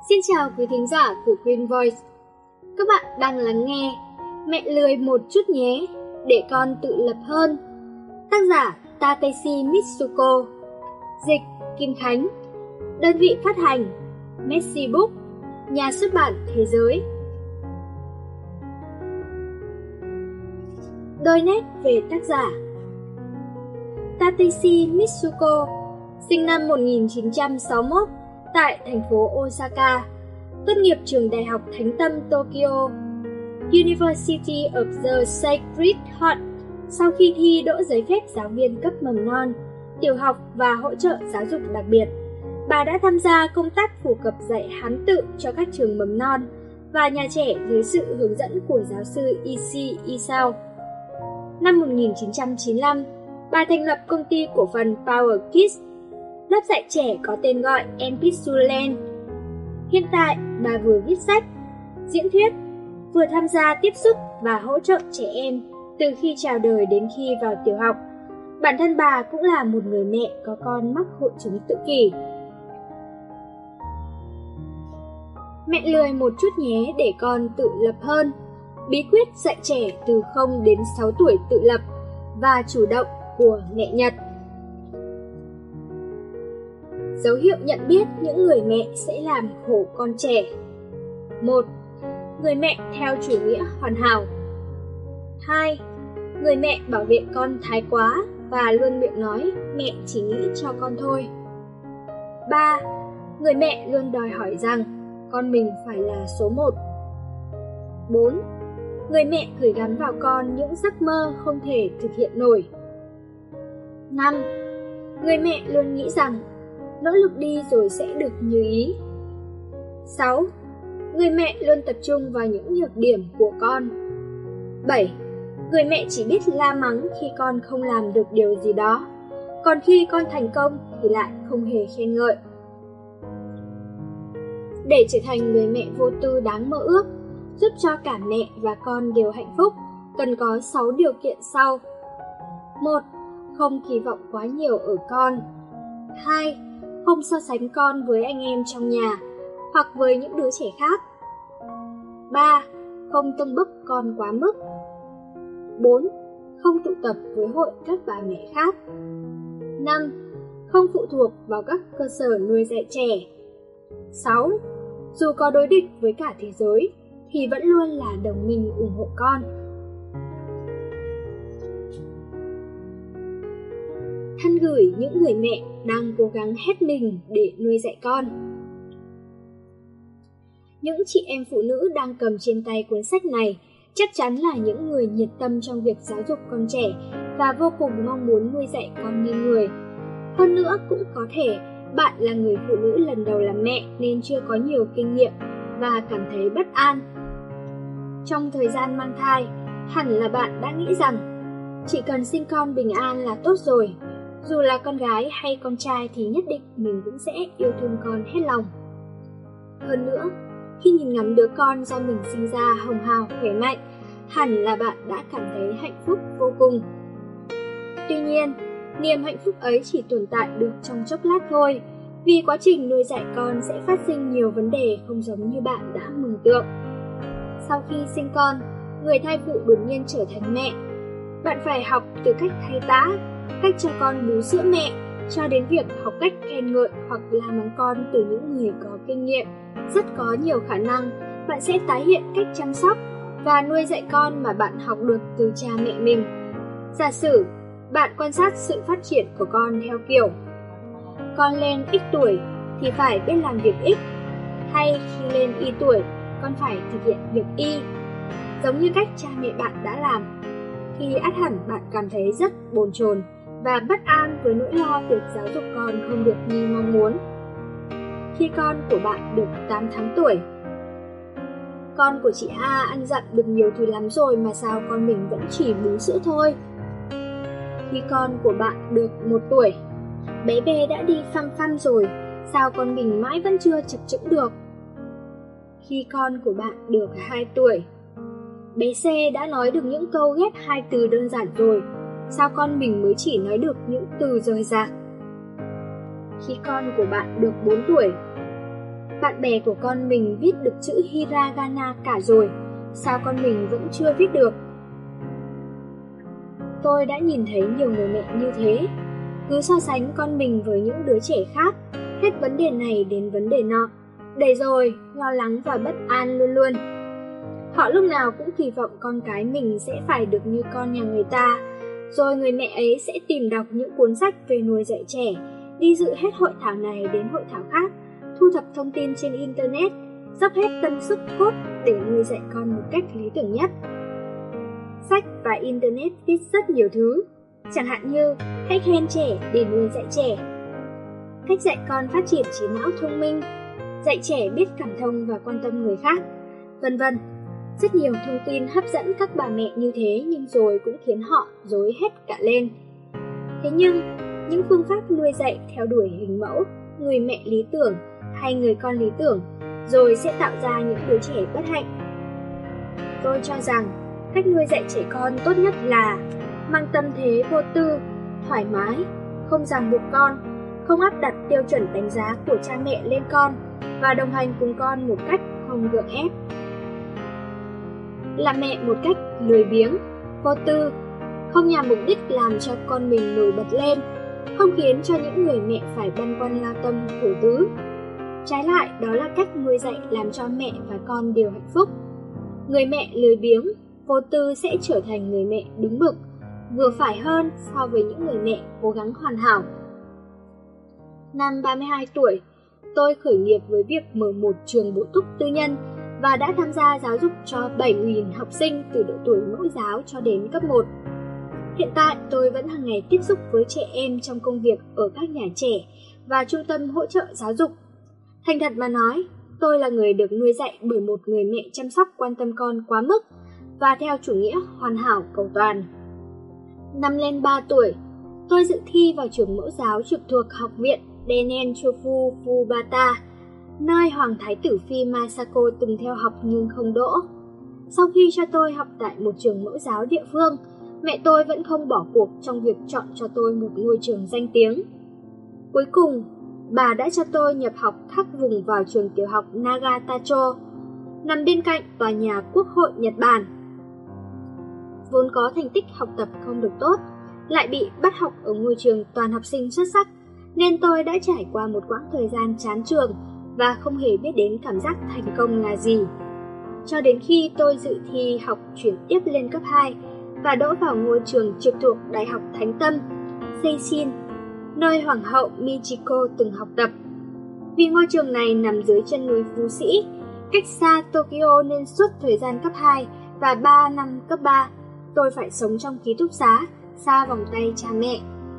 Xin chào quý thính giả của Green Voice. Các bạn đang lắng nghe Mẹ lười một chút nhé, để con tự lập hơn. Tác giả Takeshi Mitsuko. Dịch Kim Khánh. Đơn vị phát hành Messi Book. Nhà xuất bản Thế giới. Đôi nét về tác giả. Takeshi Mitsuko sinh năm 1961 tại thành phố Osaka, tốt nghiệp trường Đại học Thánh Tâm Tokyo, University of the Sacred Heart sau khi thi đỗ giấy phép giáo viên cấp mầm non, tiểu học và hỗ trợ giáo dục đặc biệt. Bà đã tham gia công tác phổ cập dạy Hán tự cho các trường mầm non và nhà trẻ dưới sự hướng dẫn của giáo sư Ishii Isao. Năm 1995, bà thành lập công ty cổ phần Power Kids, lớp dạy trẻ có tên gọi Empisuland. Hiện tại, bà vừa viết sách, diễn thuyết, vừa tham gia tiếp xúc và hỗ trợ trẻ em từ khi chào đời đến khi vào tiểu học. Bản thân bà cũng là một người mẹ có con mắc hội chứng tự kỷ. Mẹ lười một chút nhé để con tự lập hơn. Bí quyết dạy trẻ từ 0 đến 6 tuổi tự lập và chủ động của mẹ Nhật. Dấu hiệu nhận biết những người mẹ sẽ làm khổ con trẻ. 1. Người mẹ theo chủ nghĩa hoàn hảo. 2. Người mẹ bảo vệ con thái quá và luôn miệng nói mẹ chỉ nghĩ cho con thôi. 3. Người mẹ luôn đòi hỏi rằng con mình phải là số 1. 4. Người mẹ gửi gắm vào con những giấc mơ không thể thực hiện nổi. 5. Người mẹ luôn nghĩ rằng nỗ lực đi rồi sẽ được như ý. 6. Người mẹ luôn tập trung vào những nhược điểm của con. 7. Người mẹ chỉ biết la mắng khi con không làm được điều gì đó, còn khi con thành công thì lại không hề khen ngợi. Để trở thành người mẹ vô tư đáng mơ ước, giúp cho cả mẹ và con đều hạnh phúc, cần có 6 điều kiện sau. 1. Không kỳ vọng quá nhiều ở con. 2. Không so sánh con với anh em trong nhà hoặc với những đứa trẻ khác. 3. Không tâng bốc con quá mức. 4. Không tụ tập với hội các bà mẹ khác. 5. Không phụ thuộc vào các cơ sở nuôi dạy trẻ. 6. Dù có đối địch với cả thế giới thì vẫn luôn là đồng minh ủng hộ con. Thân gửi những người mẹ đang cố gắng hết mình để nuôi dạy con. Những chị em phụ nữ đang cầm trên tay cuốn sách này chắc chắn là những người nhiệt tâm trong việc giáo dục con trẻ và vô cùng mong muốn nuôi dạy con như người. Hơn nữa cũng có thể bạn là người phụ nữ lần đầu làm mẹ nên chưa có nhiều kinh nghiệm và cảm thấy bất an. Trong thời gian mang thai, hẳn là bạn đã nghĩ rằng chỉ cần sinh con bình an là tốt rồi. Dù là con gái hay con trai thì nhất định mình cũng sẽ yêu thương con hết lòng. Hơn nữa, khi nhìn ngắm đứa con do mình sinh ra hồng hào khỏe mạnh, hẳn là bạn đã cảm thấy hạnh phúc vô cùng. Tuy nhiên, niềm hạnh phúc ấy chỉ tồn tại được trong chốc lát thôi, vì quá trình nuôi dạy con sẽ phát sinh nhiều vấn đề không giống như bạn đã mường tượng. Sau khi sinh con, người thai phụ đột nhiên trở thành mẹ. Bạn phải học từ cách thay tã, cách cho con bú sữa mẹ, cho đến việc học cách khen ngợi hoặc la mắng con từ những người có kinh nghiệm. Rất có nhiều khả năng bạn sẽ tái hiện cách chăm sóc và nuôi dạy con mà bạn học được từ cha mẹ mình. Giả sử bạn quan sát sự phát triển của con theo kiểu con lên X tuổi thì phải biết làm việc X, hay khi lên Y tuổi con phải thực hiện việc Y, giống như cách cha mẹ bạn đã làm, thì ắt hẳn bạn cảm thấy rất bồn chồn và bất an với nỗi lo việc giáo dục con không được như mong muốn. Khi con của bạn được 8 tháng tuổi, con của chị A ăn dặm được nhiều thứ lắm rồi mà sao con mình vẫn chỉ bú sữa thôi. Khi con của bạn được 1 tuổi, bé B đã đi phăm phăm rồi, sao con mình mãi vẫn chưa chập chững được. Khi con của bạn được 2 tuổi, bé C đã nói được những câu ghép 2 từ đơn giản rồi, sao con mình mới chỉ nói được những từ rời rạc. Khi con của bạn được 4 tuổi, Bạn bè của con mình viết được chữ hiragana cả rồi, sao con mình vẫn chưa viết được? Tôi đã nhìn thấy nhiều người mẹ như thế, cứ so sánh con mình với những đứa trẻ khác, hết vấn đề này đến vấn đề nọ, để rồi lo lắng và bất an luôn luôn. Họ lúc nào cũng kỳ vọng con cái mình sẽ phải được như con nhà người ta, rồi người mẹ ấy sẽ tìm đọc những cuốn sách về nuôi dạy trẻ, đi dự hết hội thảo này đến hội thảo khác, thu thập thông tin trên Internet, dốc hết tâm sức cốt để nuôi dạy con một cách lý tưởng nhất. Sách và Internet viết rất nhiều thứ, chẳng hạn như cách khen trẻ để nuôi dạy trẻ, cách dạy con phát triển trí não thông minh, dạy trẻ biết cảm thông và quan tâm người khác, vân vân. Rất nhiều thông tin hấp dẫn các bà mẹ như thế nhưng rồi cũng khiến họ rối hết cả lên. Thế nhưng, những phương pháp nuôi dạy theo đuổi hình mẫu, người mẹ lý tưởng hay người con lý tưởng rồi sẽ tạo ra những đứa trẻ bất hạnh. Tôi cho rằng cách nuôi dạy trẻ con tốt nhất là mang tâm thế vô tư, thoải mái, không ràng buộc con, không áp đặt tiêu chuẩn đánh giá của cha mẹ lên con và đồng hành cùng con một cách không gượng ép. Làm mẹ một cách lười biếng, vô tư, không nhằm mục đích làm cho con mình nổi bật lên, không khiến cho những người mẹ phải băn khoăn lao tâm khổ tứ. Trái lại, đó là cách nuôi dạy làm cho mẹ và con đều hạnh phúc. Người mẹ lười biếng, vô tư sẽ trở thành người mẹ đúng mực, vừa phải hơn so với những người mẹ cố gắng hoàn hảo. Năm 32 tuổi, tôi khởi nghiệp với việc mở một trường bổ túc tư nhân và đã tham gia giáo dục cho 7.000 học sinh từ độ tuổi mẫu giáo cho đến cấp 1. Hiện tại, tôi vẫn hàng ngày tiếp xúc với trẻ em trong công việc ở các nhà trẻ và trung tâm hỗ trợ giáo dục. Thành thật mà nói, tôi là người được nuôi dạy bởi một người mẹ chăm sóc quan tâm con quá mức và theo chủ nghĩa hoàn hảo cầu toàn. Năm lên 3 tuổi, tôi dự thi vào trường mẫu giáo trực thuộc Học viện Denen Chofu Fubata, nơi Hoàng Thái tử Phi Masako từng theo học nhưng không đỗ. Sau khi cho tôi học tại một trường mẫu giáo địa phương, mẹ tôi vẫn không bỏ cuộc trong việc chọn cho tôi một ngôi trường danh tiếng. Cuối cùng, bà đã cho tôi nhập học khác vùng vào trường tiểu học Nagatacho, nằm bên cạnh tòa nhà Quốc hội Nhật Bản. Vốn có thành tích học tập không được tốt, lại bị bắt học ở ngôi trường toàn học sinh xuất sắc, nên tôi đã trải qua một quãng thời gian chán trường và không hề biết đến cảm giác thành công là gì. Cho đến khi tôi dự thi học chuyển tiếp lên cấp 2 và đỗ vào ngôi trường trực thuộc Đại học Thánh Tâm, Seishin, nơi Hoàng hậu Michiko từng học tập. Vì ngôi trường này nằm dưới chân núi Phú Sĩ, cách xa Tokyo nên suốt thời gian cấp 2 và 3 năm cấp 3, tôi phải sống trong ký túc xá, xa vòng tay cha mẹ.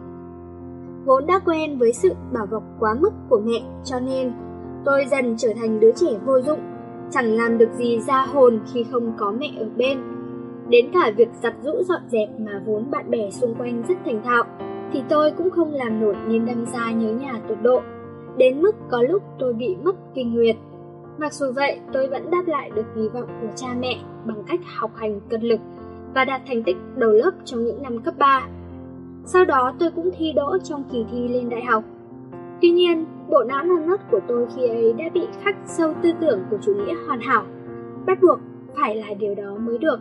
Vốn đã quen với sự bảo bọc quá mức của mẹ, cho nên tôi dần trở thành đứa trẻ vô dụng, chẳng làm được gì ra hồn khi không có mẹ ở bên. Đến cả việc giặt giũ dọn dẹp mà vốn bạn bè xung quanh rất thành thạo, thì tôi cũng không làm nổi nên đâm ra nhớ nhà tột độ, đến mức có lúc tôi bị mất kinh nguyệt. Mặc dù vậy, tôi vẫn đáp lại được kỳ vọng của cha mẹ bằng cách học hành cật lực và đạt thành tích đầu lớp trong những năm cấp 3. Sau đó tôi cũng thi đỗ trong kỳ thi lên đại học. Tuy nhiên, bộ não non nớt của tôi khi ấy đã bị khắc sâu tư tưởng của chủ nghĩa hoàn hảo, bắt buộc phải là điều đó mới được.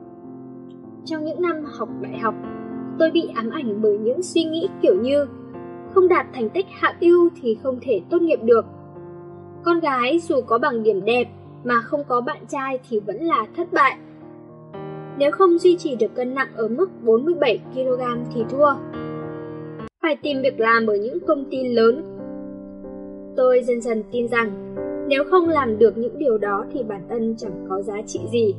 Trong những năm học đại học, tôi bị ám ảnh bởi những suy nghĩ kiểu như không đạt thành tích hạng ưu thì không thể tốt nghiệp được. Con gái dù có bằng điểm đẹp mà không có bạn trai thì vẫn là thất bại. Nếu không duy trì được cân nặng ở mức 47 kg thì thua. Phải tìm việc làm ở những công ty lớn. Tôi dần dần tin rằng nếu không làm được những điều đó thì bản thân chẳng có giá trị gì.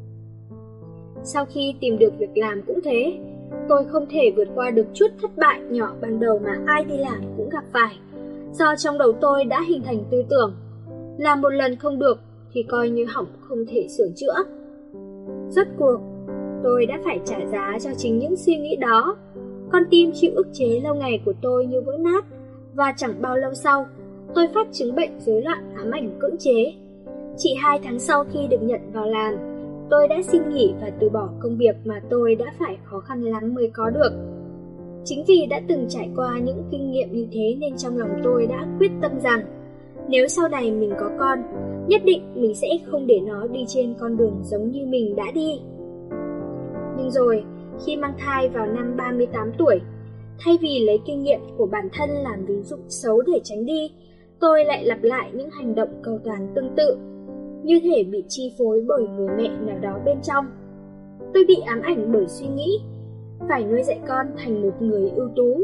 Sau khi tìm được việc làm cũng thế, tôi không thể vượt qua được chút thất bại nhỏ ban đầu mà ai đi làm cũng gặp phải, do trong đầu tôi đã hình thành tư tưởng làm một lần không được thì coi như hỏng không thể sửa chữa. Rốt cuộc, tôi đã phải trả giá cho chính những suy nghĩ đó. Con tim chịu ức chế lâu ngày của tôi như vỡ nát, và chẳng bao lâu sau, tôi phát chứng bệnh rối loạn ám ảnh cưỡng chế. Chỉ 2 tháng sau khi được nhận vào làm, tôi đã xin nghỉ và từ bỏ công việc mà tôi đã phải khó khăn lắm mới có được. Chính vì đã từng trải qua những kinh nghiệm như thế nên trong lòng tôi đã quyết tâm rằng Nếu sau này mình có con, nhất định mình sẽ không để nó đi trên con đường giống như mình đã đi. Nhưng rồi, khi mang thai vào năm 38 tuổi, thay vì lấy kinh nghiệm của bản thân làm ví dụ xấu để tránh đi, tôi lại lặp lại những hành động cầu toàn tương tự, như thể bị chi phối bởi người mẹ nào đó bên trong. Tôi bị ám ảnh bởi suy nghĩ phải nuôi dạy con thành một người ưu tú.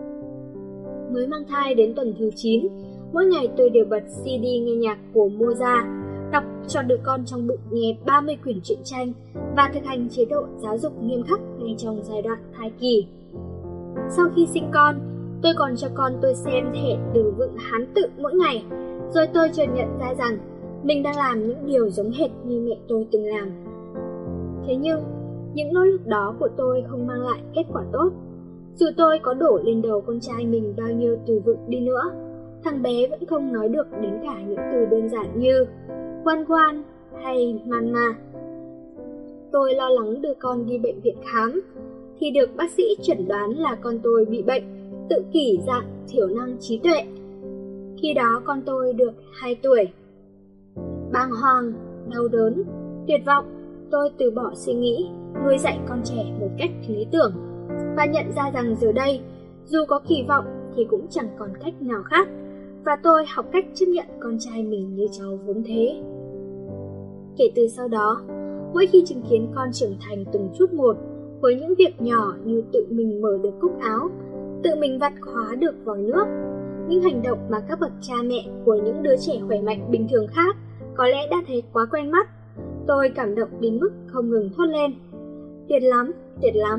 Mới mang thai đến tuần thứ 9, mỗi ngày tôi đều bật CD nghe nhạc của Mozart, đọc cho đứa con trong bụng nghe 30 quyển truyện tranh và thực hành chế độ giáo dục nghiêm khắc ngay trong giai đoạn thai kỳ. Sau khi sinh con, tôi còn cho con tôi xem thẻ từ vựng Hán tự mỗi ngày, rồi tôi chợt nhận ra rằng mình đang làm những điều giống hệt như mẹ tôi từng làm. Thế nhưng, những nỗ lực đó của tôi không mang lại kết quả tốt. Dù tôi có đổ lên đầu con trai mình bao nhiêu từ vựng đi nữa, thằng bé vẫn không nói được đến cả những từ đơn giản như quan quan hay mama. Tôi lo lắng đưa con đi bệnh viện khám, thì được bác sĩ chẩn đoán là con tôi bị bệnh tự kỷ dạng thiểu năng trí tuệ. Khi đó con tôi được 2 tuổi. Bàng hoàng, đau đớn, tuyệt vọng, tôi từ bỏ suy nghĩ nuôi dạy con trẻ một cách lý tưởng và nhận ra rằng giờ đây, dù có kỳ vọng thì cũng chẳng còn cách nào khác, và tôi học cách chấp nhận con trai mình như cháu vốn thế. Kể từ sau đó, mỗi khi chứng kiến con trưởng thành từng chút một với những việc nhỏ như tự mình mở được cúc áo, tự mình vặn khóa được vòi nước, những hành động mà các bậc cha mẹ của những đứa trẻ khỏe mạnh bình thường khác có lẽ đã thấy quá quen mắt, tôi cảm động đến mức không ngừng thốt lên: tuyệt lắm, tuyệt lắm.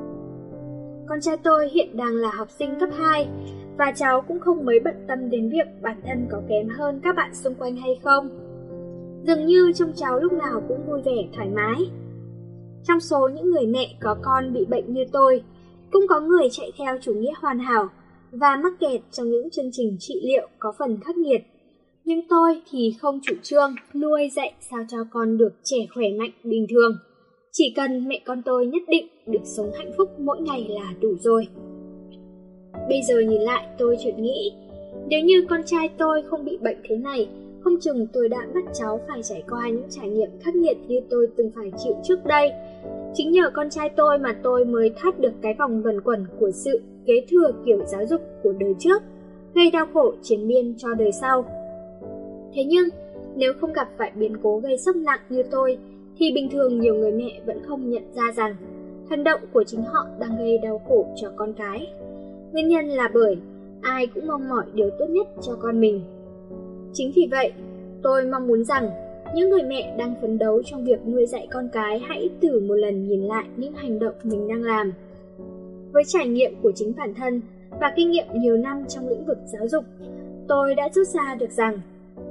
Con trai tôi hiện đang là học sinh cấp 2, và cháu cũng không mấy bận tâm đến việc bản thân có kém hơn các bạn xung quanh hay không. Dường như trông cháu lúc nào cũng vui vẻ, thoải mái. Trong số những người mẹ có con bị bệnh như tôi, cũng có người chạy theo chủ nghĩa hoàn hảo và mắc kẹt trong những chương trình trị liệu có phần khắc nghiệt. Nhưng tôi thì không chủ trương nuôi dạy sao cho con được trẻ khỏe mạnh bình thường. Chỉ cần mẹ con tôi nhất định được sống hạnh phúc mỗi ngày là đủ rồi. Bây giờ nhìn lại, tôi chợt nghĩ, nếu như con trai tôi không bị bệnh thế này, không chừng tôi đã bắt cháu phải trải qua những trải nghiệm khắc nghiệt như tôi từng phải chịu trước đây. Chính nhờ con trai tôi mà tôi mới thoát được cái vòng luẩn quẩn của sự kế thừa kiểu giáo dục của đời trước, gây đau khổ triền miên cho đời sau. Thế nhưng, nếu không gặp phải biến cố gây sốc nặng như tôi, thì bình thường nhiều người mẹ vẫn không nhận ra rằng hành động của chính họ đang gây đau khổ cho con cái. Nguyên nhân là bởi ai cũng mong mỏi điều tốt nhất cho con mình. Chính vì vậy, tôi mong muốn rằng những người mẹ đang phấn đấu trong việc nuôi dạy con cái hãy thử một lần nhìn lại những hành động mình đang làm. Với trải nghiệm của chính bản thân và kinh nghiệm nhiều năm trong lĩnh vực giáo dục, tôi đã rút ra được rằng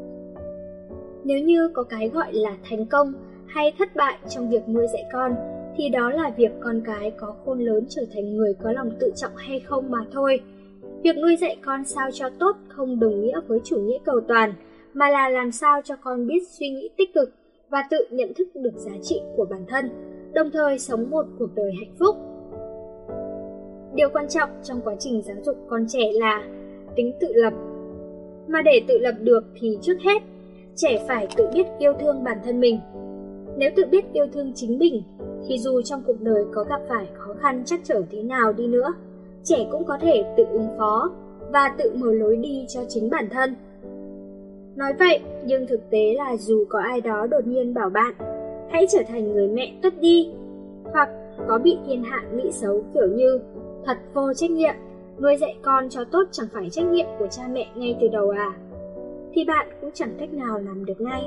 nếu như có cái gọi là thành công hay thất bại trong việc nuôi dạy con, thì đó là việc con cái có khôn lớn trở thành người có lòng tự trọng hay không mà thôi. Việc nuôi dạy con sao cho tốt không đồng nghĩa với chủ nghĩa cầu toàn, mà là làm sao cho con biết suy nghĩ tích cực và tự nhận thức được giá trị của bản thân, đồng thời sống một cuộc đời hạnh phúc. Điều quan trọng trong quá trình giáo dục con trẻ là tính tự lập. Mà để tự lập được thì trước hết, trẻ phải tự biết yêu thương bản thân mình. Nếu tự biết yêu thương chính mình, thì dù trong cuộc đời có gặp phải khó khăn trắc trở thế nào đi nữa, trẻ cũng có thể tự ứng phó và tự mở lối đi cho chính bản thân. Nói vậy, nhưng thực tế là dù có ai đó đột nhiên bảo bạn hãy trở thành người mẹ tốt đi, hoặc có bị thiên hạ nghĩ xấu kiểu như thật vô trách nhiệm, nuôi dạy con cho tốt chẳng phải trách nhiệm của cha mẹ ngay từ đầu à, thì bạn cũng chẳng cách nào làm được ngay.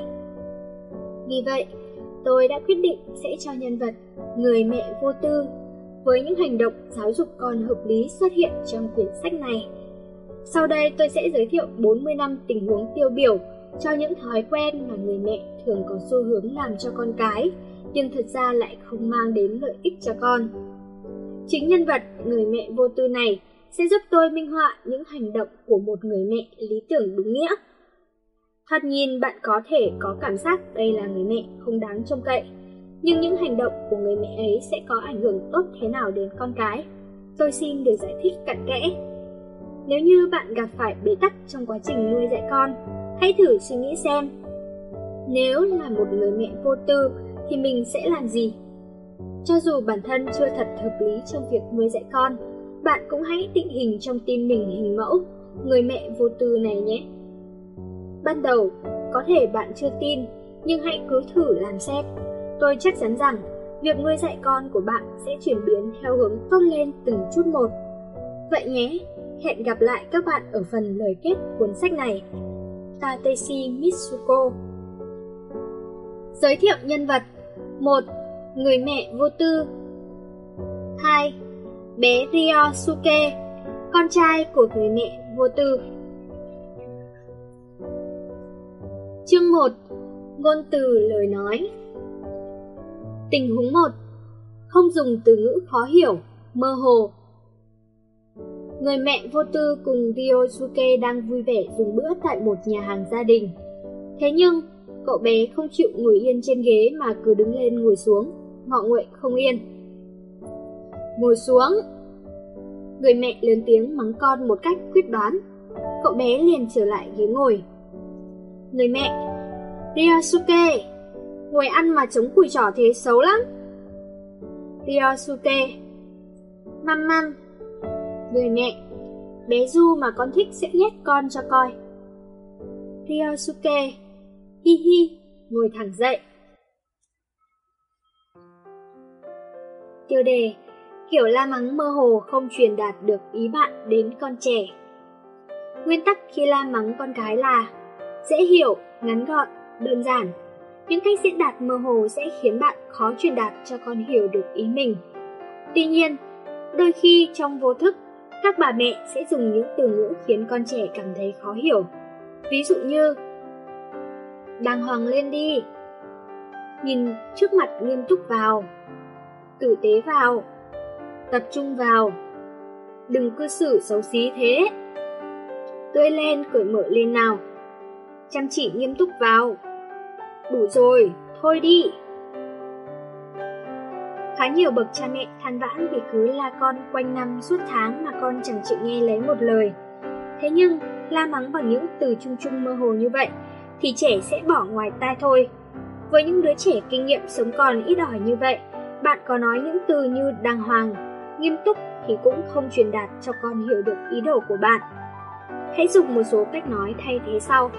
Vì vậy, tôi đã quyết định sẽ cho nhân vật người mẹ vô tư với những hành động giáo dục con hợp lý xuất hiện trong quyển sách này. Sau đây tôi sẽ giới thiệu 40 năm tình huống tiêu biểu cho những thói quen mà người mẹ thường có xu hướng làm cho con cái, nhưng thật ra lại không mang đến lợi ích cho con. Chính nhân vật người mẹ vô tư này sẽ giúp tôi minh họa những hành động của một người mẹ lý tưởng đúng nghĩa. Thoạt nhìn bạn có thể có cảm giác đây là người mẹ không đáng trông cậy, nhưng những hành động của người mẹ ấy sẽ có ảnh hưởng tốt thế nào đến con cái? Tôi xin được giải thích cặn kẽ. Nếu như bạn gặp phải bế tắc trong quá trình nuôi dạy con, Hãy thử suy nghĩ xem, nếu là một người mẹ vô tư thì mình sẽ làm gì? Cho dù bản thân chưa thật hợp lý trong việc nuôi dạy con, bạn cũng hãy định hình trong tim mình hình mẫu người mẹ vô tư này nhé. Ban đầu, có thể bạn chưa tin, nhưng hãy cứ thử làm xem. Tôi chắc chắn rằng việc nuôi dạy con của bạn sẽ chuyển biến theo hướng tốt lên từng chút một. Vậy nhé, hẹn gặp lại các bạn ở phần lời kết cuốn sách này. Takeshi Mitsuko. Giới thiệu nhân vật. 1. Người mẹ vô tư. 2. Bé Ryosuke, con trai của người mẹ vô tư. Chương 1. Ngôn từ lời nói. Tình huống 1. Không dùng từ ngữ khó hiểu, mơ hồ. Người mẹ vô tư cùng Ryosuke đang vui vẻ dùng bữa tại một nhà hàng gia đình. Thế nhưng, cậu bé không chịu ngồi yên trên ghế mà cứ đứng lên ngồi xuống, ngọ nguậy không yên. Ngồi xuống! Người mẹ lớn tiếng mắng con một cách quyết đoán. Cậu bé liền trở lại ghế ngồi. Người mẹ: Ryosuke, ngồi ăn mà chống cùi chỏ thế xấu lắm. Ryosuke: Măm. Người mẹ: Bé Du mà con thích sẽ nhét con cho coi. Ryosuke: Hi hi, ngồi thẳng dậy. Tiêu đề: kiểu la mắng mơ hồ không truyền đạt được ý bạn đến con trẻ. Nguyên tắc khi la mắng con cái là dễ hiểu, ngắn gọn, đơn giản. Những cách diễn đạt mơ hồ sẽ khiến bạn khó truyền đạt cho con hiểu được ý mình. Tuy nhiên, đôi khi trong vô thức, các bà mẹ sẽ dùng những từ ngữ khiến con trẻ cảm thấy khó hiểu. Ví dụ như: đàng hoàng lên đi, nhìn trước mặt nghiêm túc vào, tử tế vào, tập trung vào, đừng cư xử xấu xí thế, tươi lên, cởi mở lên nào, chăm chỉ nghiêm túc vào, đủ rồi, thôi đi. Khá nhiều bậc cha mẹ than vãn vì cứ la con quanh năm suốt tháng mà con chẳng chịu nghe lấy một lời. Thế nhưng, la mắng bằng những từ chung chung mơ hồ như vậy thì trẻ sẽ bỏ ngoài tai thôi. Với những đứa trẻ kinh nghiệm sống còn ít ỏi như vậy, bạn có nói những từ như đàng hoàng, nghiêm túc thì cũng không truyền đạt cho con hiểu được ý đồ của bạn. Hãy dùng một số cách nói thay thế sau.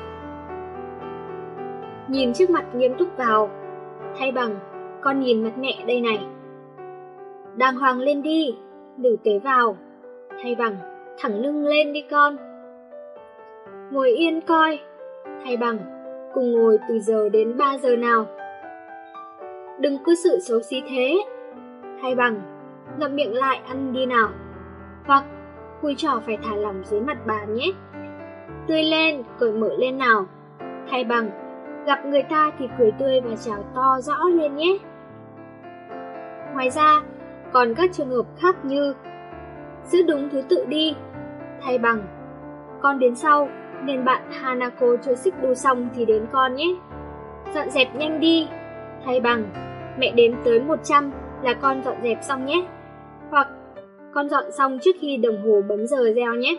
Nhìn trước mặt nghiêm túc vào, thay bằng con nhìn mặt mẹ đây này. Đàng hoàng lên đi, tử tế vào, thay bằng thẳng lưng lên đi con. Ngồi yên coi, thay bằng cùng ngồi từ giờ đến 3 giờ nào. Đừng cư xử xấu xí thế, thay bằng ngậm miệng lại ăn đi nào. Hoặc cùi chỏ phải thả lỏng dưới mặt bàn nhé. Tươi lên, cởi mở lên nào, thay bằng gặp người ta thì cười tươi và chào to rõ lên nhé. Ngoài ra, còn các trường hợp khác như giữ đúng thứ tự đi, thay bằng con đến sau nên bạn Hanako chưa xích đu xong thì đến con nhé. Dọn dẹp nhanh đi, thay bằng mẹ đếm tới 100 là con dọn dẹp xong nhé. Hoặc con dọn xong trước khi đồng hồ bấm giờ reo nhé.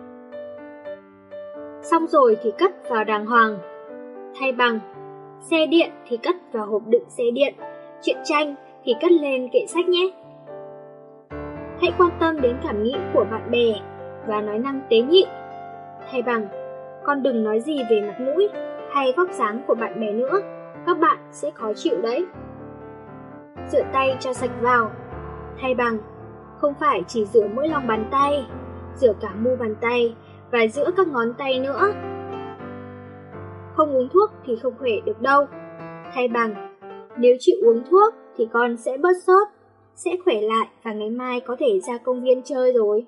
Xong rồi thì cất vào đàng hoàng, thay bằng xe điện thì cất vào hộp đựng xe điện, truyện tranh thì cất lên kệ sách nhé. Hãy quan tâm đến cảm nghĩ của bạn bè và nói năng tế nhị, thay bằng con đừng nói gì về mặt mũi hay vóc dáng của bạn bè nữa, các bạn sẽ khó chịu đấy. Rửa tay cho sạch vào, thay bằng không phải chỉ rửa mỗi lòng bàn tay, rửa cả mu bàn tay và giữa các ngón tay nữa. Không uống thuốc thì không khỏe được đâu, thay bằng nếu chịu uống thuốc thì con sẽ bớt sốt, sẽ khỏe lại và ngày mai có thể ra công viên chơi rồi.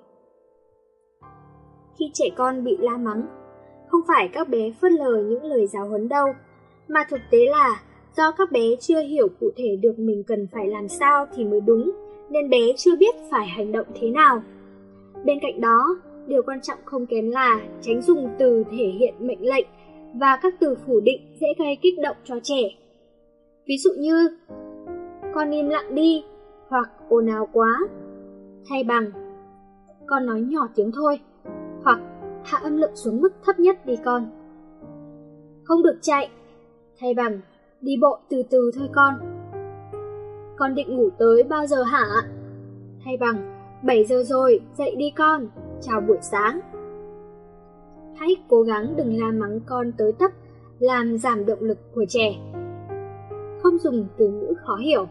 Khi trẻ con bị la mắng, không phải các bé phớt lờ những lời giáo huấn đâu, mà thực tế là do các bé chưa hiểu cụ thể được mình cần phải làm sao thì mới đúng, nên bé chưa biết phải hành động thế nào. Bên cạnh đó, điều quan trọng không kém là tránh dùng từ thể hiện mệnh lệnh và các từ phủ định dễ gây kích động cho trẻ. Ví dụ như con im lặng đi hoặc ồn ào quá, thay bằng con nói nhỏ tiếng thôi, hoặc hạ âm lượng xuống mức thấp nhất đi con. Không được chạy, thay bằng đi bộ từ từ thôi con. Con định ngủ tới bao giờ hả? Thay bằng 7 giờ rồi, dậy đi con, chào buổi sáng. Hãy cố gắng đừng la mắng con tới tấp, làm giảm động lực của trẻ. Không dùng từ ngữ khó hiểu.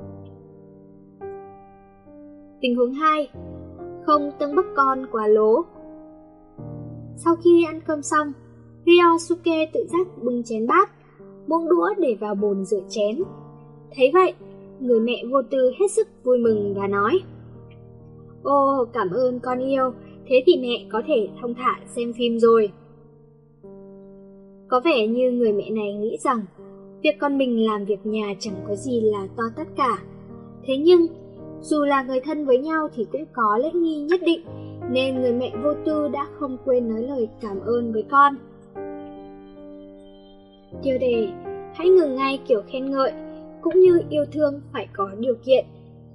Tình huống 2. Không tâng bốc con quá lố. Sau khi ăn cơm xong, Ryosuke tự giác bưng chén bát, buông đũa để vào bồn rửa chén. Thấy vậy, người mẹ vô tư hết sức vui mừng và nói: Ồ, cảm ơn con yêu, thế thì mẹ có thể thong thả xem phim rồi. Có vẻ như người mẹ này nghĩ rằng việc con mình làm việc nhà chẳng có gì là to tát cả. Thế nhưng, dù là người thân với nhau thì cũng có lễ nghi nhất định, nên người mẹ vô tư đã không quên nói lời cảm ơn với con. Tiêu đề: hãy ngừng ngay kiểu khen ngợi, cũng như yêu thương phải có điều kiện.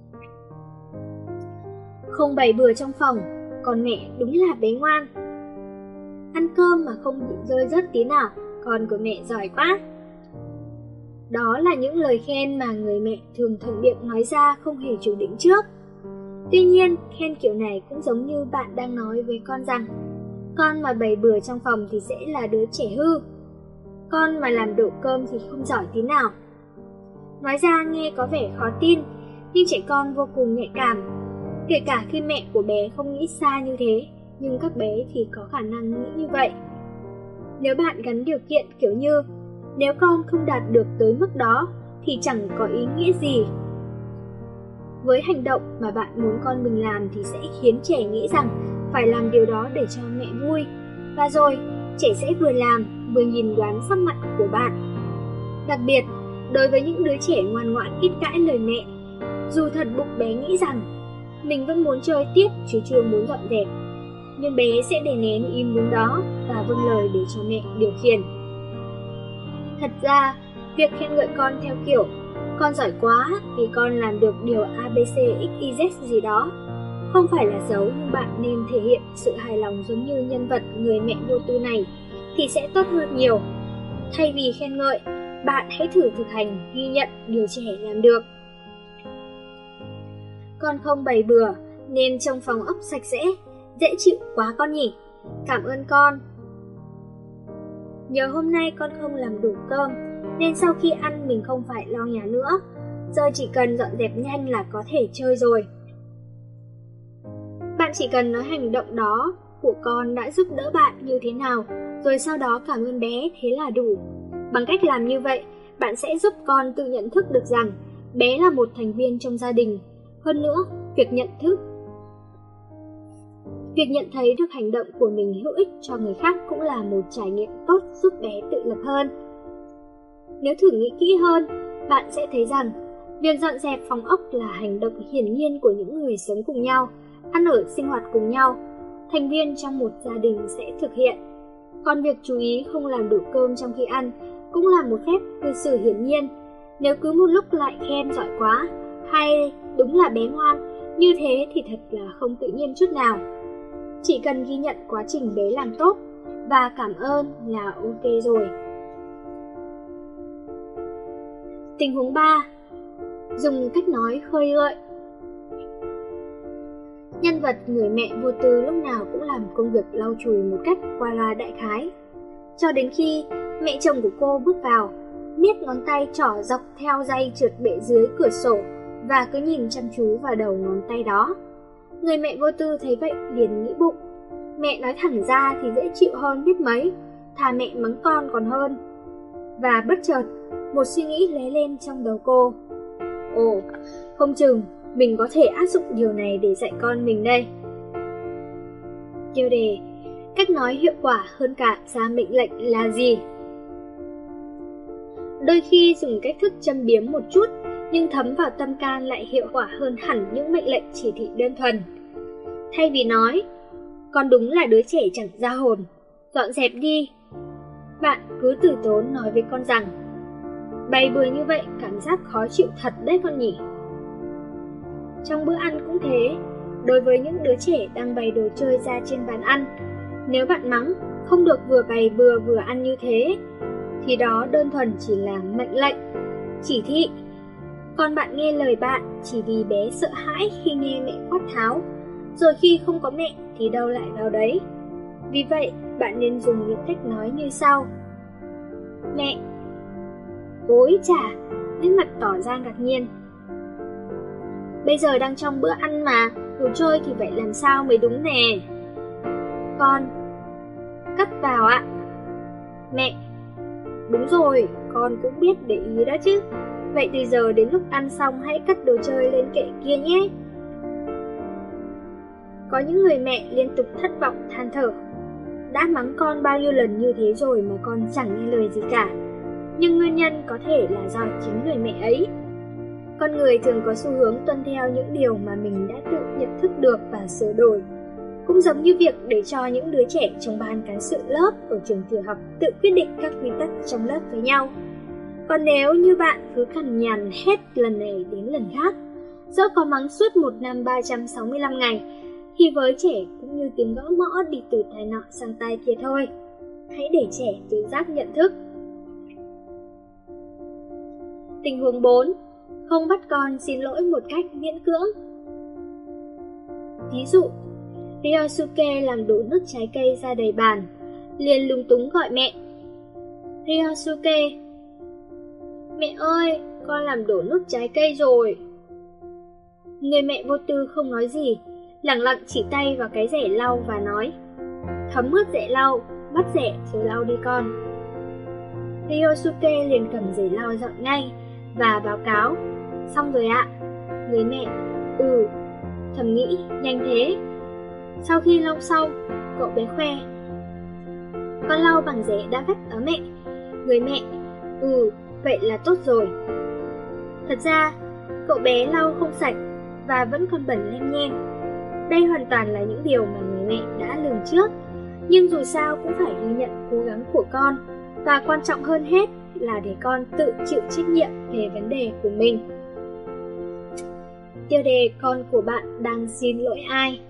Không bày bừa trong phòng, con mẹ đúng là bé ngoan. Ăn cơm mà không bị rơi rớt tí nào, con của mẹ giỏi quá. Đó là những lời khen mà người mẹ thường thuận miệng nói ra, không hề chủ định trước. Tuy nhiên, khen kiểu này cũng giống như bạn đang nói với con rằng con mà bày bừa trong phòng thì sẽ là đứa trẻ hư, con mà làm đổ cơm thì không giỏi tí nào. Nói ra nghe có vẻ khó tin, nhưng trẻ con vô cùng nhạy cảm. Kể cả khi mẹ của bé không nghĩ xa như thế, nhưng các bé thì có khả năng nghĩ như vậy. Nếu bạn gắn điều kiện kiểu như nếu con không đạt được tới mức đó thì chẳng có ý nghĩa gì. Với hành động mà bạn muốn con mình làm thì sẽ khiến trẻ nghĩ rằng phải làm điều đó để cho mẹ vui. Và rồi, trẻ sẽ vừa làm vừa nhìn đoán sắc mặt của bạn. Đặc biệt, đối với những đứa trẻ ngoan ngoãn ít cãi lời mẹ, dù thật bụng bé nghĩ rằng mình vẫn muốn chơi tiếp chứ chưa muốn dọn dẹp, nhưng bé sẽ đè nén ý muốn đó và vâng lời để cho mẹ điều khiển. Thật ra, việc khen ngợi con theo kiểu con giỏi quá vì con làm được điều ABCXYZ gì đó không phải là xấu, nhưng bạn nên thể hiện sự hài lòng giống như nhân vật người mẹ vô tư này thì sẽ tốt hơn nhiều. Thay vì khen ngợi, bạn hãy thử thực hành ghi nhận điều trẻ làm được. Con không bày bừa nên trong phòng ốc sạch sẽ, dễ chịu quá con nhỉ. Cảm ơn con. Nhờ hôm nay con không làm đủ cơm nên sau khi ăn mình không phải lo nhà nữa. Giờ chỉ cần dọn dẹp nhanh là có thể chơi rồi. Bạn chỉ cần nói hành động đó của con đã giúp đỡ bạn như thế nào, rồi sau đó cảm ơn bé, thế là đủ. Bằng cách làm như vậy, bạn sẽ giúp con tự nhận thức được rằng bé là một thành viên trong gia đình. Hơn nữa, việc nhận thấy được hành động của mình hữu ích cho người khác cũng là một trải nghiệm tốt giúp bé tự lập hơn. Nếu thử nghĩ kỹ hơn, bạn sẽ thấy rằng việc dọn dẹp phòng ốc là hành động hiển nhiên của những người sống cùng nhau, ăn ở sinh hoạt cùng nhau, thành viên trong một gia đình sẽ thực hiện. Còn việc chú ý không làm đủ cơm trong khi ăn cũng là một phép cư xử hiển nhiên. Nếu cứ một lúc lại khen giỏi quá hay đúng là bé ngoan, như thế thì thật là không tự nhiên chút nào. Chỉ cần ghi nhận quá trình bé làm tốt và cảm ơn là ok rồi. Tình huống 3. Dùng cách nói khơi gợi. Nhân vật người mẹ vô tư lúc nào cũng làm công việc lau chùi một cách qua loa đại khái. Cho đến khi mẹ chồng của cô bước vào, miết ngón tay trỏ dọc theo dây trượt bệ dưới cửa sổ và cứ nhìn chăm chú vào đầu ngón tay đó. Người mẹ vô tư thấy vậy liền nghĩ bụng, mẹ nói thẳng ra thì dễ chịu hơn biết mấy, thà mẹ mắng con còn hơn. Và bất chợt, một suy nghĩ lóe lên trong đầu cô. Ồ, không chừng mình có thể áp dụng điều này để dạy con mình đây. Tiêu đề: cách nói hiệu quả hơn cả ra mệnh lệnh là gì? Đôi khi dùng cách thức châm biếm một chút nhưng thấm vào tâm can lại hiệu quả hơn hẳn những mệnh lệnh chỉ thị đơn thuần. Thay vì nói, con đúng là đứa trẻ chẳng ra hồn, dọn dẹp đi, bạn cứ từ tốn nói với con rằng, bày bừa như vậy cảm giác khó chịu thật đấy con nhỉ. Trong bữa ăn cũng thế, đối với những đứa trẻ đang bày đồ chơi ra trên bàn ăn, nếu bạn mắng, không được vừa bày bừa vừa ăn như thế, vì đó đơn thuần chỉ là mệnh lệnh, chỉ thị. Còn bạn nghe lời bạn chỉ vì bé sợ hãi khi nghe mẹ quát tháo, rồi khi không có mẹ thì đâu lại vào đấy. Vì vậy, bạn nên dùng những cách nói như sau. Mẹ. Ôi chà, nét mặt tỏ ra ngạc nhiên. Bây giờ đang trong bữa ăn mà, đồ chơi thì phải làm sao mới đúng nè. Con. Cất vào ạ. Mẹ. Đúng rồi, con cũng biết để ý đó chứ. Vậy từ giờ đến lúc ăn xong hãy cất đồ chơi lên kệ kia nhé. Có những người mẹ liên tục thất vọng than thở. Đã mắng con bao nhiêu lần như thế rồi mà con chẳng nghe lời gì cả. Nhưng nguyên nhân có thể là do chính người mẹ ấy. Con người thường có xu hướng tuân theo những điều mà mình đã tự nhận thức được và sửa đổi. Cũng giống như việc để cho những đứa trẻ trong ban cán sự lớp ở trường tiểu học tự quyết định các quy tắc trong lớp với nhau. Còn nếu như bạn cứ cằn nhằn hết lần này đến lần khác, dẫu có mắng suốt một năm 365 ngày, thì với trẻ cũng như tiếng gõ mõ đi từ tai nọ sang tai kia thôi. Hãy để trẻ tự giác nhận thức. Tình huống 4. Không bắt con xin lỗi một cách miễn cưỡng. Ví dụ, Ryosuke làm đổ nước trái cây ra đầy bàn, liền lúng túng gọi mẹ. Ryosuke. Mẹ ơi, con làm đổ nước trái cây rồi. Người mẹ vô tư không nói gì, lẳng lặng chỉ tay vào cái rẻ lau và nói. Thấm ướt rẻ lau, bắt rẻ rồi lau đi con. Ryosuke liền cầm giấy lau dọn ngay và báo cáo. Xong rồi ạ. Người mẹ. Thầm nghĩ, nhanh thế. Sau khi lau xong, cậu bé khoe. Con lau bằng giấy đã vắt đó mẹ. Người mẹ. Vậy là tốt rồi. Thật ra, cậu bé lau không sạch và vẫn còn bẩn lem nhem. Đây hoàn toàn là những điều mà người mẹ đã lường trước. Nhưng dù sao cũng phải ghi nhận cố gắng của con. Và quan trọng hơn hết là để con tự chịu trách nhiệm về vấn đề của mình. Tiêu đề con của bạn đang xin lỗi ai?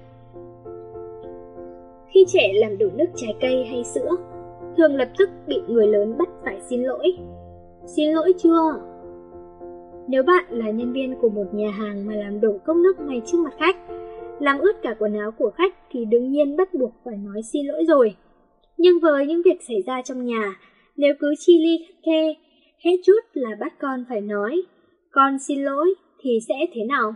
Khi trẻ làm đổ nước trái cây hay sữa, thường lập tức bị người lớn bắt phải xin lỗi. Xin lỗi chưa? Nếu bạn là nhân viên của một nhà hàng mà làm đổ cốc nước ngay trước mặt khách, làm ướt cả quần áo của khách thì đương nhiên bắt buộc phải nói xin lỗi rồi. Nhưng với những việc xảy ra trong nhà, nếu cứ chi ly khắt khe, hết chút là bắt con phải nói, con xin lỗi thì sẽ thế nào?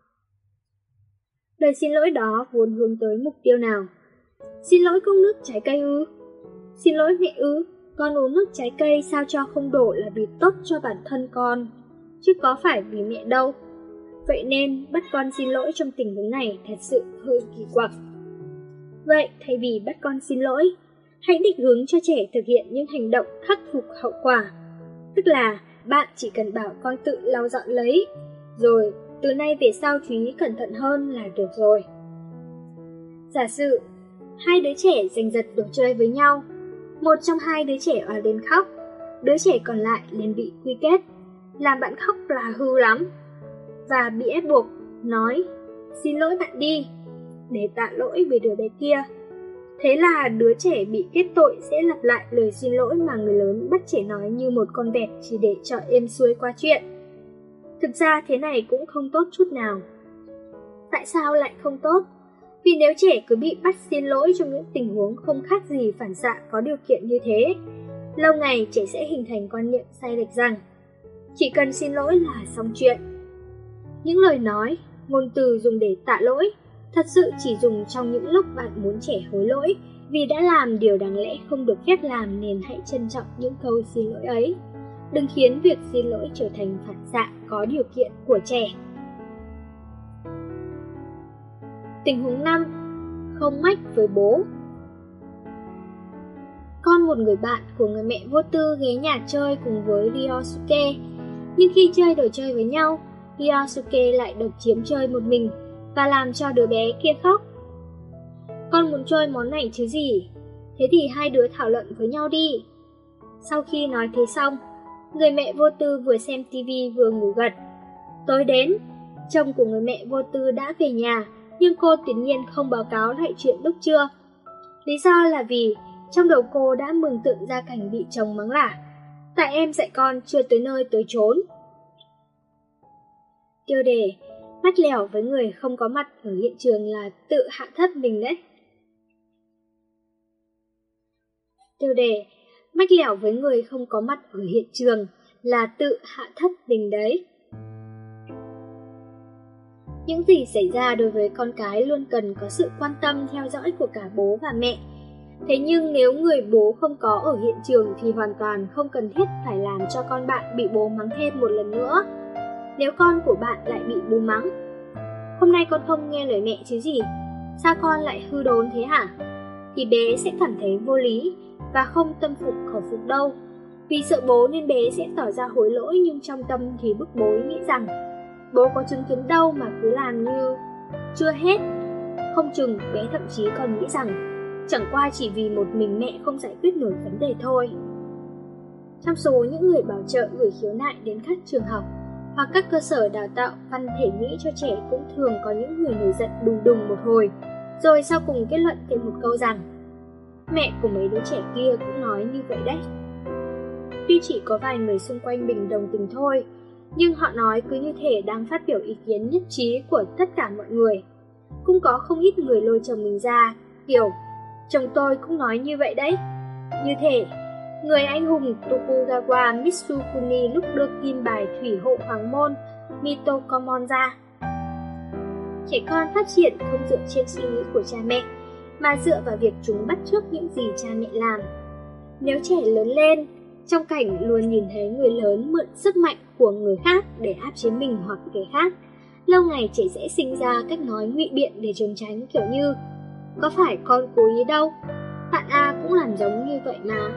Lời xin lỗi đó vốn hướng tới mục tiêu nào? Xin lỗi cốc nước trái cây ư? Xin lỗi mẹ ư? Con uống nước trái cây sao cho không đổ là vì tốt cho bản thân con, chứ có phải vì mẹ đâu. Vậy nên bắt con xin lỗi trong tình huống này thật sự hơi kỳ quặc. Vậy thay vì bắt con xin lỗi, hãy định hướng cho trẻ thực hiện những hành động khắc phục hậu quả. Tức là bạn chỉ cần bảo con tự lau dọn lấy, rồi từ nay về sau chú ý cẩn thận hơn là được rồi. Giả sử hai đứa trẻ giành giật đồ chơi với nhau, một trong hai đứa trẻ òa lên khóc, đứa trẻ còn lại liền bị quy kết, làm bạn khóc là hư lắm, và bị ép buộc nói xin lỗi bạn đi, để tạ lỗi về đứa bé kia. Thế là đứa trẻ bị kết tội sẽ lặp lại lời xin lỗi mà người lớn bắt trẻ nói như một con vẹt chỉ để cho êm xuôi qua chuyện. Thực ra thế này cũng không tốt chút nào. Tại sao lại không tốt? Vì nếu trẻ cứ bị bắt xin lỗi trong những tình huống không khác gì phản xạ có điều kiện như thế, lâu ngày trẻ sẽ hình thành quan niệm sai lệch rằng chỉ cần xin lỗi là xong chuyện. Những lời nói, ngôn từ dùng để tạ lỗi thật sự chỉ dùng trong những lúc bạn muốn trẻ hối lỗi vì đã làm điều đáng lẽ không được phép làm, nên hãy trân trọng những câu xin lỗi ấy. Đừng khiến việc xin lỗi trở thành phản xạ có điều kiện của trẻ. Tình huống 5. Không mách với bố. Con một người bạn của người mẹ vô tư ghé nhà chơi cùng với Ryosuke. Nhưng khi chơi đồ chơi với nhau, Ryosuke lại độc chiếm chơi một mình và làm cho đứa bé kia khóc. Con muốn chơi món này chứ gì? Thế thì hai đứa thảo luận với nhau đi. Sau khi nói thế xong, người mẹ vô tư vừa xem tivi vừa ngủ gật. Tối đến, chồng của người mẹ vô tư đã về nhà, nhưng cô tuyệt nhiên không báo cáo lại chuyện lúc trưa. Lý do là vì trong đầu cô đã mường tượng ra cảnh bị chồng mắng là Tại em dạy con chưa tới nơi tới chốn. Tiêu đề: mách lẻo với người không có mặt ở hiện trường là tự hạ thấp mình đấy. Tiêu đề: mách lẻo với người không có mặt ở hiện trường là tự hạ thấp mình đấy. Những gì xảy ra đối với con cái luôn cần có sự quan tâm theo dõi của cả bố và mẹ. Thế nhưng nếu người bố không có ở hiện trường thì hoàn toàn không cần thiết phải làm cho con bạn bị bố mắng thêm một lần nữa. Nếu con của bạn lại bị bố mắng: hôm nay con không nghe lời mẹ chứ gì, sao con lại hư đốn thế hả? Thì bé sẽ cảm thấy vô lý và không tâm phục khẩu phục đâu. Vì sợ bố nên bé sẽ tỏ ra hối lỗi, nhưng trong tâm thì bức bối nghĩ rằng bố có chứng kiến đâu mà cứ làm như chưa hết. Không chừng bé thậm chí còn nghĩ rằng chẳng qua chỉ vì một mình mẹ không giải quyết nổi vấn đề thôi. Trong số những người bảo trợ gửi khiếu nại đến các trường học hoặc các cơ sở đào tạo văn thể nghĩ cho trẻ cũng thường có những người nổi giận đùng đùng một hồi, rồi sau cùng kết luận thêm một câu rằng mẹ của mấy đứa trẻ kia cũng nói như vậy đấy. Tuy chỉ có vài người xung quanh mình đồng tình thôi, nhưng họ nói cứ như thể đang phát biểu ý kiến nhất trí của tất cả mọi người. Cũng có không ít người lôi chồng mình ra, kiểu chồng tôi cũng nói như vậy đấy. Như thể người anh hùng Tokugawa Mitsukuni lúc đưa kim bài thủy hộ hoàng môn Mitokomon ra. Trẻ con phát triển không dựa trên suy nghĩ của cha mẹ, mà dựa vào việc chúng bắt chước những gì cha mẹ làm. Nếu trẻ lớn lên trong cảnh luôn nhìn thấy người lớn mượn sức mạnh của người khác để áp chế mình hoặc kẻ khác, lâu ngày trẻ sẽ sinh ra cách nói ngụy biện để trốn tránh, kiểu như có phải con cố ý đâu, bạn A cũng làm giống như vậy mà.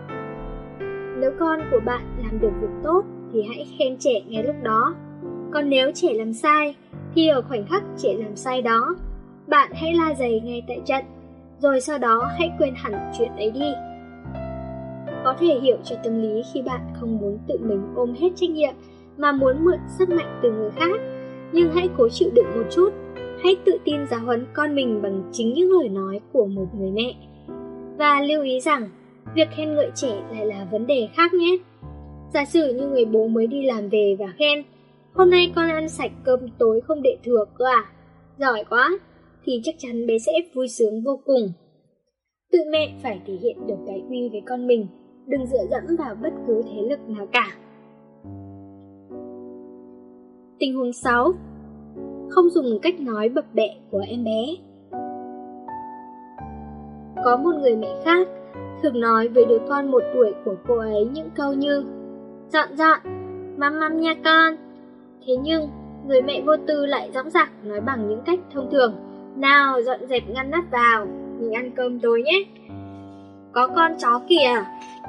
Nếu con của bạn làm được việc tốt thì hãy khen trẻ ngay lúc đó. Còn nếu trẻ làm sai thì ở khoảnh khắc trẻ làm sai đó, bạn hãy la giày ngay tại trận, rồi sau đó hãy quên hẳn chuyện ấy đi. Có thể hiểu cho tâm lý khi bạn không muốn tự mình ôm hết trách nhiệm mà muốn mượn sức mạnh từ người khác, nhưng hãy cố chịu đựng một chút. Hãy tự tin giáo huấn con mình bằng chính những lời nói của một người mẹ. Và lưu ý rằng việc khen ngợi trẻ lại là vấn đề khác nhé. Giả sử như người bố mới đi làm về và khen hôm nay con ăn sạch cơm tối không để thừa cơ à, giỏi quá, thì chắc chắn bé sẽ vui sướng vô cùng. Tự mẹ phải thể hiện được cái uy với con mình, đừng dựa dẫm vào bất cứ thế lực nào cả. Tình huống 6. Không dùng cách nói bập bẹ của em bé. Có một người mẹ khác thường nói với đứa con 1 tuổi của cô ấy những câu như dọn dọn, măm măm nha con. Thế nhưng người mẹ vô tư lại dõng dạc nói bằng những cách thông thường: nào dọn dẹp ngăn nắp vào, mình ăn cơm tối nhé. Có con chó kìa.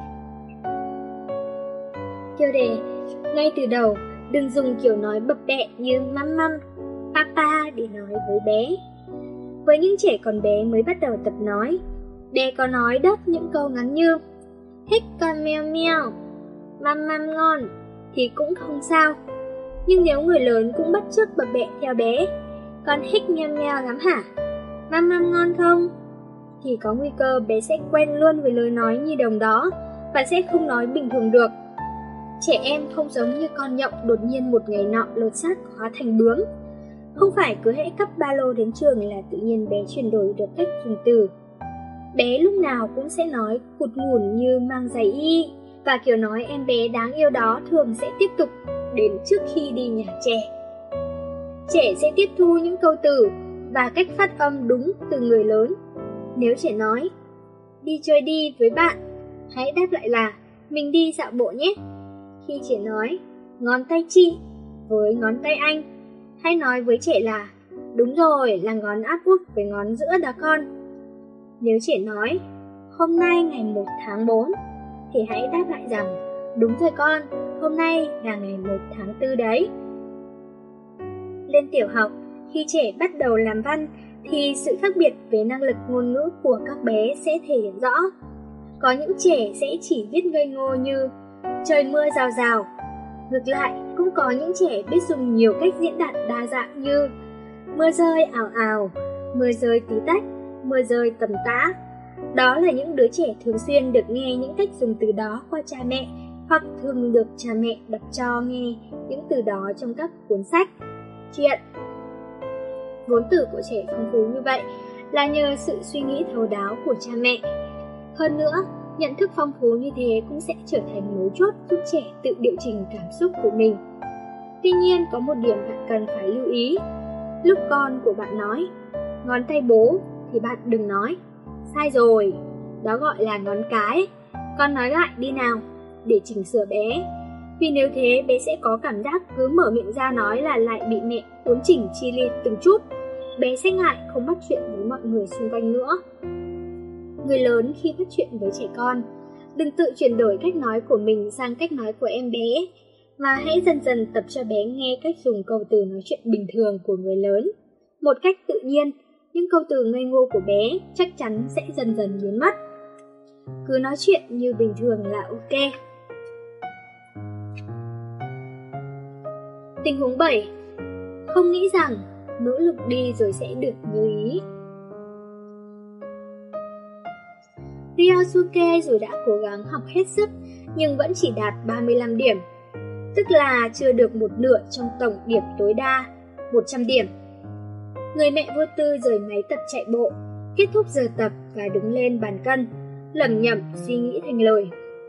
Tiêu đề: ngay từ đầu đừng dùng kiểu nói bập bẹ như măm măm, papa để nói với bé. Với những trẻ còn bé mới bắt đầu tập nói, bé có nói đớt những câu ngắn như thích con meo meo, măm măm ngon thì cũng không sao. Nhưng nếu người lớn cũng bắt chước bập bẹ theo bé, con thích meo meo lắm hả, măm măm ngon không, thì có nguy cơ bé sẽ quen luôn với lời nói nhi đồng đó và sẽ không nói bình thường được. Trẻ em không giống như con nhộng đột nhiên một ngày nọ lột xác hóa thành bướm. Không phải cứ hễ cắp ba lô đến trường là tự nhiên bé chuyển đổi được cách dùng từ. Bé lúc nào cũng sẽ nói cụt ngủn như mang giày y, và kiểu nói em bé đáng yêu đó thường sẽ tiếp tục đến trước khi đi nhà trẻ. Trẻ sẽ tiếp thu những câu từ và cách phát âm đúng từ người lớn. Nếu trẻ nói đi chơi đi với bạn, hãy đáp lại là mình đi dạo bộ nhé. Khi trẻ nói ngón tay chị với ngón tay anh, hãy nói với trẻ là đúng rồi, là ngón áp út với ngón giữa đó con. Nếu trẻ nói hôm nay ngày 1 tháng 4, thì hãy đáp lại rằng đúng rồi con, hôm nay là ngày 1 tháng 4 đấy. Lên tiểu học, khi trẻ bắt đầu làm văn thì sự khác biệt về năng lực ngôn ngữ của các bé sẽ thể hiện rõ. Có những trẻ sẽ chỉ biết ngây ngô như trời mưa rào rào. Ngược lại, cũng có những trẻ biết dùng nhiều cách diễn đạt đa dạng như mưa rơi ào ào, mưa rơi tí tách, mưa rơi tầm tã. Đó là những đứa trẻ thường xuyên được nghe những cách dùng từ đó qua cha mẹ hoặc thường được cha mẹ đọc cho nghe những từ đó trong các cuốn sách, truyện. Vốn từ của trẻ phong phú như vậy là nhờ sự suy nghĩ thấu đáo của cha mẹ. Hơn nữa, nhận thức phong phú như thế cũng sẽ trở thành mấu chốt giúp trẻ tự điều chỉnh cảm xúc của mình. Tuy nhiên, có một điểm bạn cần phải lưu ý. Lúc con của bạn nói, ngón tay bố, thì bạn đừng nói, sai rồi, đó gọi là ngón cái. Con nói lại đi nào, để chỉnh sửa bé. Vì nếu thế, bé sẽ có cảm giác cứ mở miệng ra nói là lại bị mẹ uốn chỉnh chi li từng chút. Bé sẽ ngại không bắt chuyện với mọi người xung quanh nữa. Người lớn khi bắt chuyện với trẻ con, đừng tự chuyển đổi cách nói của mình sang cách nói của em bé, mà hãy dần dần tập cho bé nghe cách dùng câu từ nói chuyện bình thường của người lớn. Một cách tự nhiên, những câu từ ngây ngô của bé chắc chắn sẽ dần dần biến mất. Cứ nói chuyện như bình thường là ok. Tình huống 7. Không nghĩ rằng nỗ lực đi rồi sẽ được như ý. Ryosuke dù đã cố gắng học hết sức nhưng vẫn chỉ đạt 35 điểm, tức là chưa được một nửa trong tổng điểm tối đa 100 điểm. Người mẹ vô tư rời máy tập chạy bộ, kết thúc giờ tập và đứng lên bàn cân, lẩm nhẩm suy nghĩ thành lời.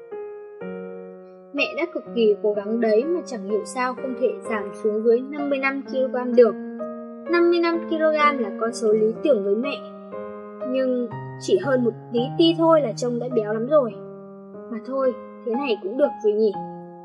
Mẹ đã cực kỳ cố gắng đấy mà chẳng hiểu sao không thể giảm xuống dưới 55kg được. 55kg là con số lý tưởng với mẹ, nhưng chỉ hơn một tí ti thôi là trông đã béo lắm rồi. Mà thôi, thế này cũng được rồi nhỉ.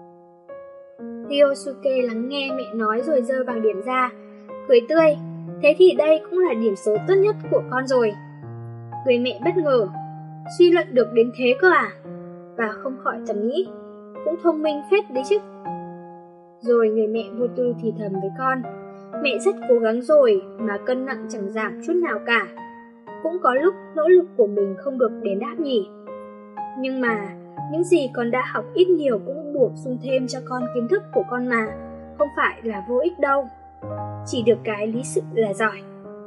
Ryosuke lắng nghe mẹ nói rồi giơ bảng điểm ra, cười tươi. Thế thì đây cũng là điểm số tốt nhất của con rồi. Người mẹ bất ngờ, suy luận được đến thế cơ à? Và không khỏi thầm nghĩ, cũng thông minh phết đấy chứ. Rồi người mẹ vô tư thì thầm với con, mẹ rất cố gắng rồi mà cân nặng chẳng giảm chút nào cả. Cũng có lúc nỗ lực của mình không được đền đáp nhỉ. Nhưng mà những gì con đã học ít nhiều cũng bổ sung thêm cho con kiến thức của con mà, không phải là vô ích đâu. Chỉ được cái lý sự là giỏi.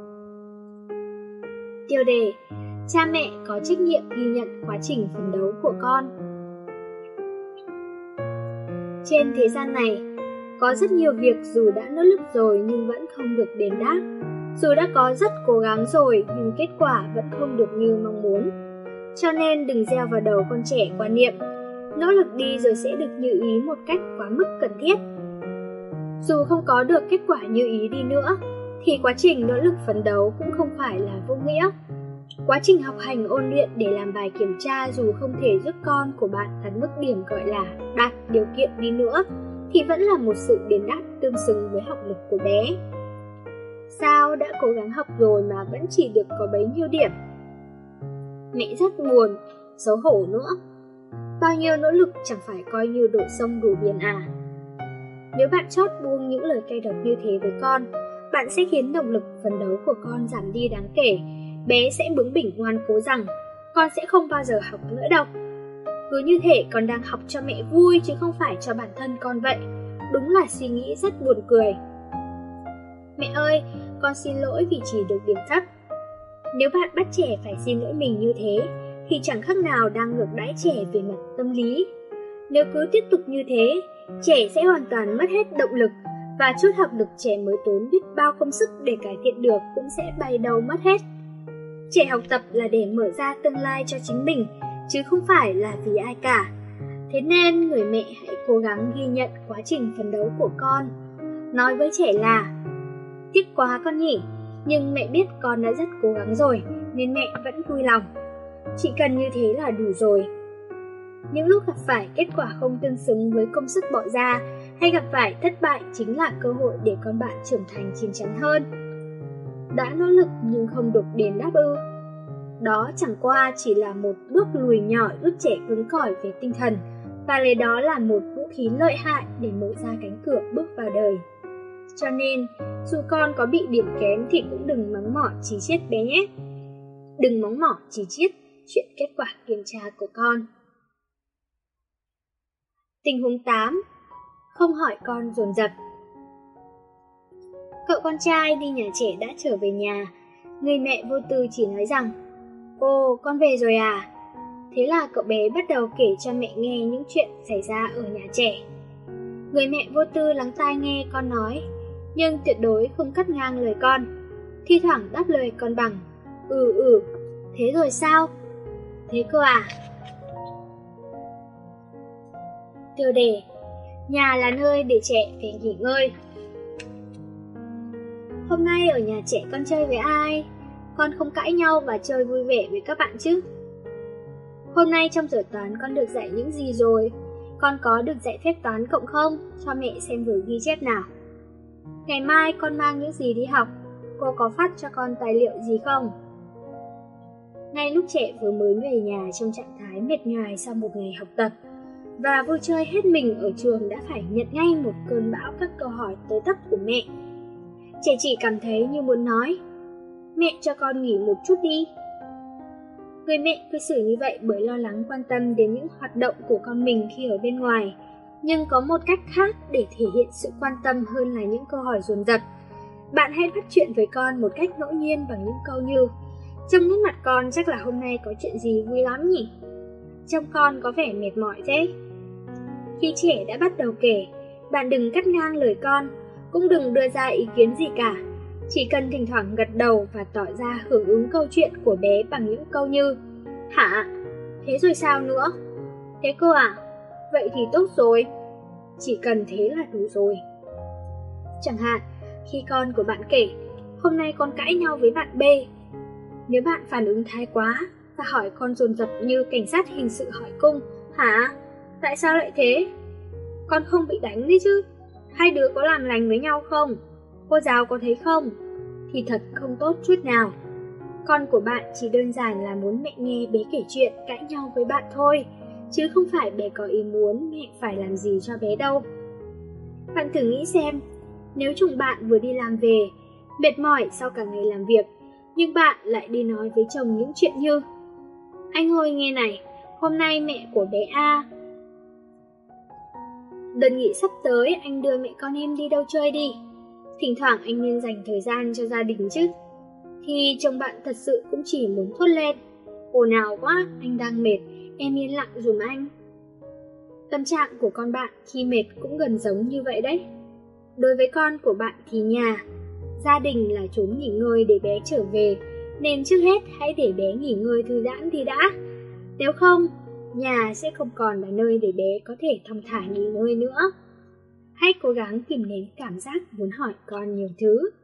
Tiêu đề: cha mẹ có trách nhiệm ghi nhận quá trình phấn đấu của con. Trên thế gian này, có rất nhiều việc dù đã nỗ lực rồi nhưng vẫn không được đền đáp. Dù đã có rất cố gắng rồi nhưng kết quả vẫn không được như mong muốn. Cho nên đừng gieo vào đầu con trẻ quan niệm nỗ lực đi rồi sẽ được như ý một cách quá mức cần thiết. Dù không có được kết quả như ý đi nữa, thì quá trình nỗ lực phấn đấu cũng không phải là vô nghĩa. Quá trình học hành ôn luyện để làm bài kiểm tra dù không thể giúp con của bạn đạt mức điểm gọi là đạt điều kiện đi nữa, thì vẫn là một sự đền đáp tương xứng với học lực của bé. Sao đã cố gắng học rồi mà vẫn chỉ được có bấy nhiêu điểm? Mẹ rất buồn, xấu hổ nữa. Bao nhiêu nỗ lực chẳng phải coi như đổ sông đổ biển à? Nếu bạn chót buông những lời cay độc như thế với con, bạn sẽ khiến động lực phấn đấu của con giảm đi đáng kể. Bé sẽ bướng bỉnh ngoan cố rằng con sẽ không bao giờ học nữa đâu. Cứ như thể con đang học cho mẹ vui chứ không phải cho bản thân con vậy. Đúng là suy nghĩ rất buồn cười. Mẹ ơi, con xin lỗi vì chỉ được điểm thấp. Nếu bạn bắt trẻ phải xin lỗi mình như thế, thì chẳng khác nào đang ngược đãi trẻ về mặt tâm lý. Nếu cứ tiếp tục như thế, trẻ sẽ hoàn toàn mất hết động lực, và chút học lực trẻ mới tốn biết bao công sức để cải thiện được cũng sẽ bay đầu mất hết. Trẻ học tập là để mở ra tương lai cho chính mình, chứ không phải là vì ai cả. Thế nên người mẹ hãy cố gắng ghi nhận quá trình phấn đấu của con. Nói với trẻ là, tiếc quá con nhỉ, nhưng mẹ biết con đã rất cố gắng rồi, nên mẹ vẫn vui lòng. Chỉ cần như thế là đủ rồi. Những lúc gặp phải kết quả không tương xứng với công sức bỏ ra, hay gặp phải thất bại chính là cơ hội để con bạn trưởng thành chín chắn hơn. Đã nỗ lực nhưng không được đền đáp ư? Đó chẳng qua chỉ là một bước lùi nhỏ giúp trẻ cứng cỏi về tinh thần, và lấy đó là một vũ khí lợi hại để mở ra cánh cửa bước vào đời. Cho nên, dù con có bị điểm kém thì cũng đừng mắng mỏ chỉ chiết bé nhé. Đừng mắng mỏ chỉ chiết chuyện kết quả kiểm tra của con. Tình huống 8. Không hỏi con dồn dập. Cậu con trai đi nhà trẻ đã trở về nhà. Người mẹ vô tư chỉ nói rằng, "Ồ, con về rồi à?" Thế là cậu bé bắt đầu kể cho mẹ nghe những chuyện xảy ra ở nhà trẻ. Người mẹ vô tư lắng tai nghe con nói, nhưng tuyệt đối không cắt ngang lời con. Thi thoảng đáp lời con bằng thế rồi sao? Thế cơ à? Tiêu đề: nhà là nơi để trẻ phải nghỉ ngơi. Hôm nay ở nhà trẻ con chơi với ai? Con không cãi nhau và chơi vui vẻ với các bạn chứ? Hôm nay trong giờ toán con được dạy những gì rồi? Con có được dạy phép toán cộng không? Cho mẹ xem vở ghi chép nào. Ngày mai con mang những gì đi học? Cô có phát cho con tài liệu gì không? Ngay lúc trẻ vừa mới về nhà trong trạng thái mệt nhoài sau một ngày học tập và vui chơi hết mình ở trường đã phải nhận ngay một cơn bão các câu hỏi tới tấp của mẹ. Trẻ chỉ cảm thấy như muốn nói, mẹ cho con nghỉ một chút đi. Người mẹ cư xử như vậy bởi lo lắng quan tâm đến những hoạt động của con mình khi ở bên ngoài, nhưng có một cách khác để thể hiện sự quan tâm hơn là những câu hỏi dồn dập. Bạn hãy bắt chuyện với con một cách ngẫu nhiên bằng những câu như: trông nét mặt con chắc là hôm nay có chuyện gì vui lắm nhỉ? Trông con có vẻ mệt mỏi thế. Khi trẻ đã bắt đầu kể, bạn đừng cắt ngang lời con, cũng đừng đưa ra ý kiến gì cả. Chỉ cần thỉnh thoảng gật đầu và tỏ ra hưởng ứng câu chuyện của bé bằng những câu như: hả? Thế rồi sao nữa? Thế cơ à? Vậy thì tốt rồi. Chỉ cần thế là đủ rồi. Chẳng hạn, khi con của bạn kể, hôm nay con cãi nhau với bạn B. Nếu bạn phản ứng thái quá và hỏi con dồn dập như cảnh sát hình sự hỏi cung: hả? Tại sao lại thế? Con không bị đánh đấy chứ? Hai đứa có làm lành với nhau không? Cô giáo có thấy không? Thì thật không tốt chút nào. Con của bạn chỉ đơn giản là muốn mẹ nghe bé kể chuyện cãi nhau với bạn thôi, chứ không phải bé có ý muốn mẹ phải làm gì cho bé đâu. Bạn thử nghĩ xem, nếu chồng bạn vừa đi làm về, mệt mỏi sau cả ngày làm việc, nhưng bạn lại đi nói với chồng những chuyện như: anh ơi nghe này, hôm nay mẹ của bé A đợt nghỉ sắp tới, anh đưa mẹ con em đi đâu chơi đi. Thỉnh thoảng anh nên dành thời gian cho gia đình chứ. Thì chồng bạn thật sự cũng chỉ muốn thốt lên: ồn ào quá, anh đang mệt, em yên lặng giùm anh. Tâm trạng của con bạn khi mệt cũng gần giống như vậy đấy. Đối với con của bạn thì nhà, gia đình là chốn nghỉ ngơi để bé trở về, nên trước hết hãy để bé nghỉ ngơi thư giãn thì đã. Nếu không, nhà sẽ không còn là nơi để bé có thể thong thả nghỉ ngơi nữa. Hãy cố gắng kìm nén cảm giác muốn hỏi con nhiều thứ.